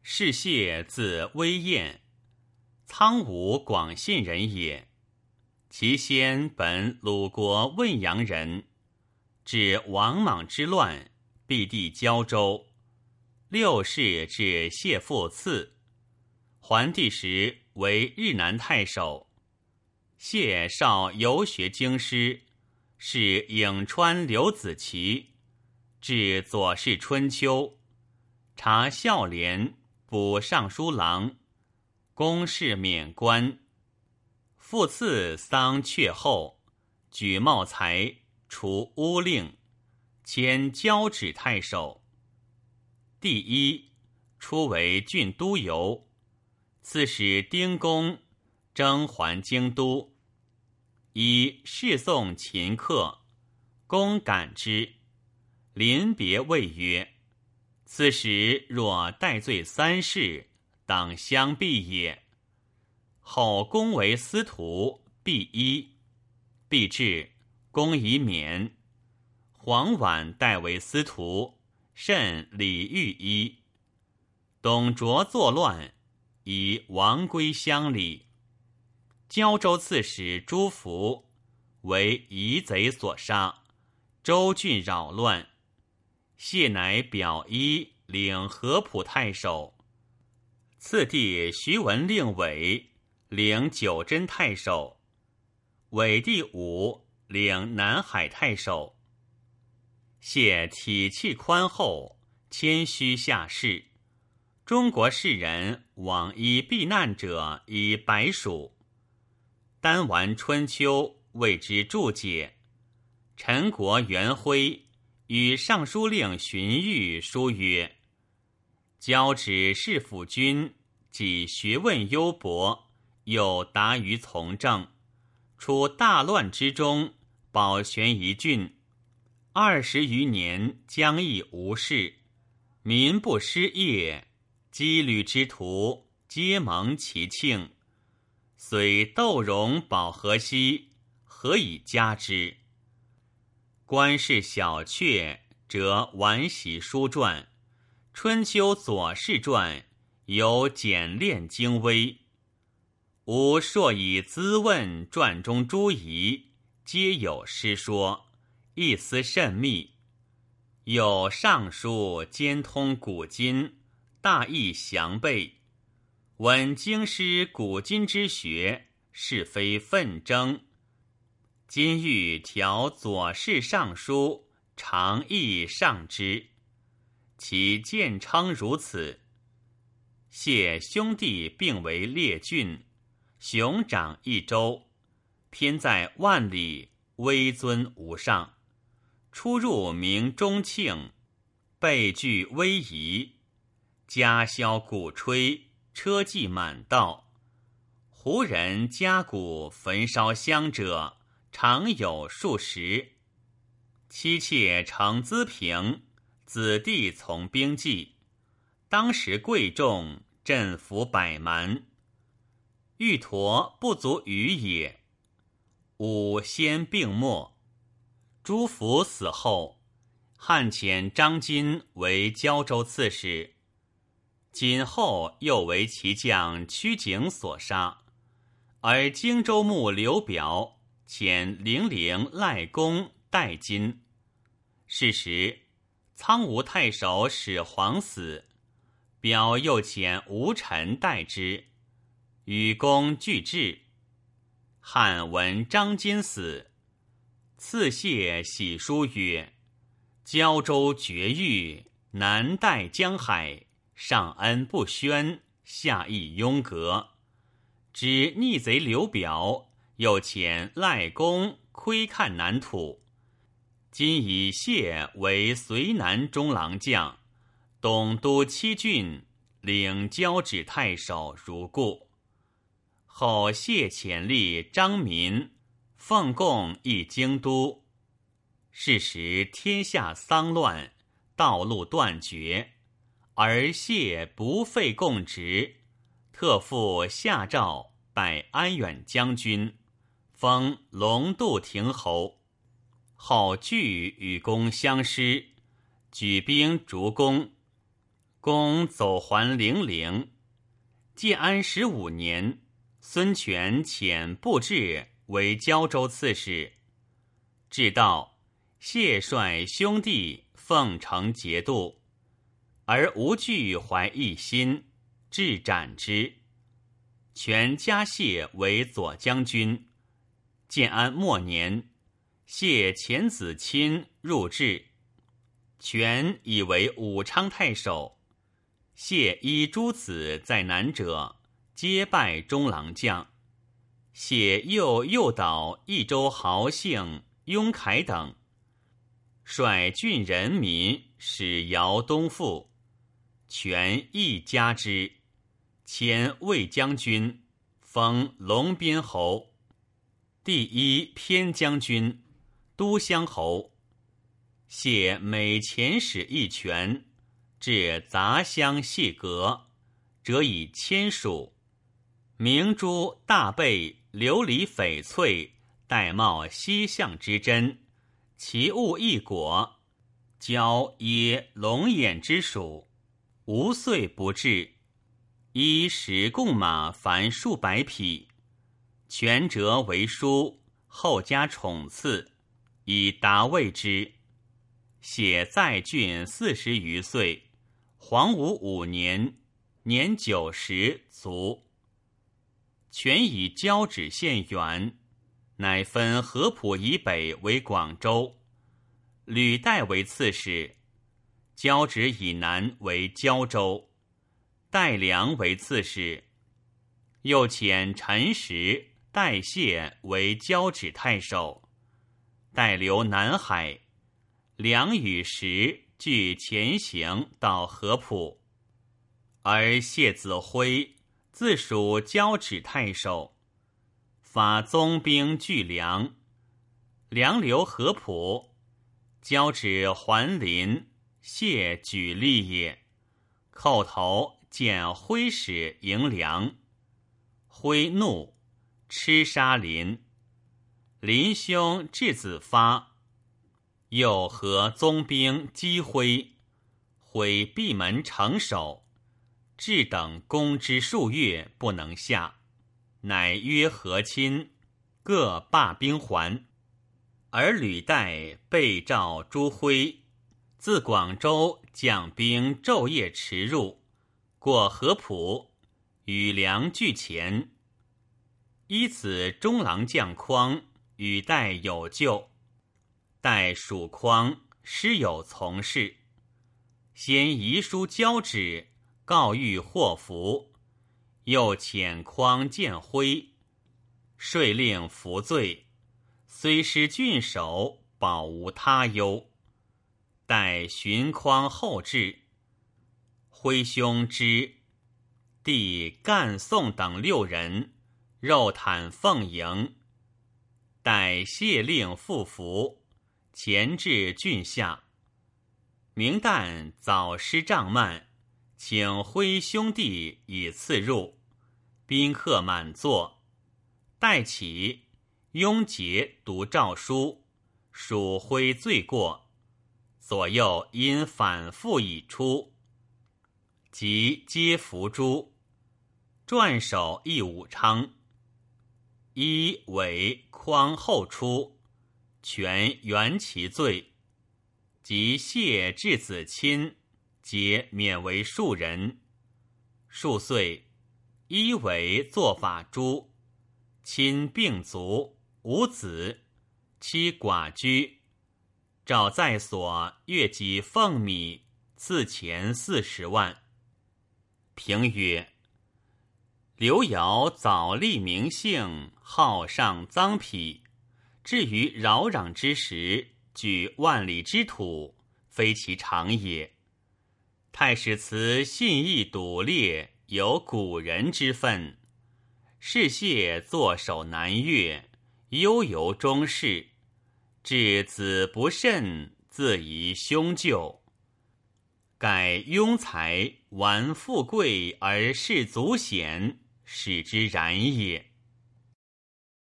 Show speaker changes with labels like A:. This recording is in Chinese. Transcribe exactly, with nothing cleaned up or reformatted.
A: 是谢字威彦，苍梧广信人也。其先本鲁国汶阳人，至王莽之乱，避地交州。六世至谢父赐，桓帝时为日南太守。谢少游学京师，是颍川刘子奇，至左氏春秋，察孝廉，补尚书郎，公事免官。复赐丧阙后，举茂才，除乌令，迁交趾太守。第一，初为郡都邮，刺史丁公征还京都，以侍送秦客，公感之，临别谓曰：此时若戴罪三世，当相避也。后公为司徒，必一，必至，公以免。黄婉代为司徒，甚礼遇一。董卓作乱，以王归乡里。交州刺史朱福为夷贼所杀，州郡扰乱。谢乃表一领合浦太守。次第徐闻令韦领九真太守，韦第五领南海太守。谢体气宽厚，谦虚下士。中国士人往依避难者以百数。单玩春秋为之注解。陈国元徽与尚书令荀彧书曰：交趾士府君，既学问优博，又达于从政，处大乱之中，保全一郡，二十余年将亦无事，民不失业，羁旅之徒皆蒙其庆。虽窦融保河西，何以加之？官事小阙，则晚喜书传，春秋左氏传有简练精微。吾硕以资问传中诸夷，皆有诗说，意思甚密。有尚书兼通古今，大义详备。闻经师古今之学，是非纷争。今欲调左氏尚书，常意上之。其见称如此。谢兄弟并为列郡，雄长一州，偏在万里，威尊无上。出入名中庆，备具威仪。家箫鼓吹，车骑满道。胡人家谷焚烧香者，常有数十。妻妾承资平，子弟从兵计。当时贵重，振服百蛮。玉陀不足与也。武先病没。朱福死后，汉遣张金为交州刺史。今后又为其将曲景所杀，而荆州牧刘表遣零陵赖公代金。是时苍梧太守始皇死，表又遣吴臣代之，与公俱至。汉闻张金死，赐谢喜书曰：交州绝域，南带江海，上恩不宣，下义拥革。知逆贼刘表，又遣赖公窥看南土。今以谢为绥南中郎将，东都七郡，领交趾太守如故。后谢遣立张民，奉贡一京都。是时天下丧乱，道路断绝，而谢不废贡职，特复下诏拜安远将军，封龙渡亭侯。后据与公相师，举兵逐攻。 公走还零陵。建安十五年，孙权遣布置为胶州刺史。至道，谢率兄弟奉承节度，而吴惧怀异心，致斩之。权加谢为左将军。建安末年，谢遣子亲入质，权以为武昌太守。谢依诸子在南者，皆拜中郎将。谢又诱导益州豪姓雍凯等，率郡人民使姚东赴，权亦加之，迁卫将军，封龙边侯，第一偏将军，都乡侯。谢每遣使一权，至杂乡谢阁，则以签署。明珠大贝琉璃翡翠玳瑁犀象之珍，其物异果，交耶龙眼之属，无岁不至。依时贡马凡数百匹，权折为书，后加宠赐，以达谓之。写在郡四十余岁，黄武五年，年九十卒。权以交趾县远，乃分合浦以北为广州，履带为刺史；交趾以南为胶州，戴良为刺史。又遣陈实、戴谢为交趾太守，待留南海。良与时俱前行到合浦，而谢子辉自属交趾太守，发宗兵拒梁。梁留合浦，交趾还临，谢举利也。叩头见辉使迎梁，辉怒，吃杀林。林兄质子发，又合宗兵击辉，辉闭门城守，至等攻之数月，不能下，乃约和亲，各罢兵还。而履带被召朱辉，自广州将兵昼夜驰入，过合浦，与梁俱前。依子中郎将匡与戴有救，戴属匡师有从事，先遗书交趾，告谕祸福，又遣匡见辉，遂令服罪，虽失郡守，保无他忧。待寻匡后至，辉兄之弟干宋等六人肉袒奉迎，待谢令复服，前至郡下。明旦早失帐幔，请辉兄弟以次入，宾客满座。待起，雍杰读诏书，属辉罪过，左右因反复已出，即皆伏诛。撰首诣武昌。一为匡后出，权原其罪，及谢至子亲，皆免为庶人。数岁，一为做法诛，亲病卒，无子，妻寡居。诏在所，月给俸米，赐钱四十万。评曰：刘繇早立名姓，好上赃匹，至于扰攘之时，举万里之土，非其常也。太史慈信义笃烈，有古人之分。士燮坐守南越，悠游中士，至子不慎，自疑兄舅。盖庸才玩富贵而士族显，使之然也。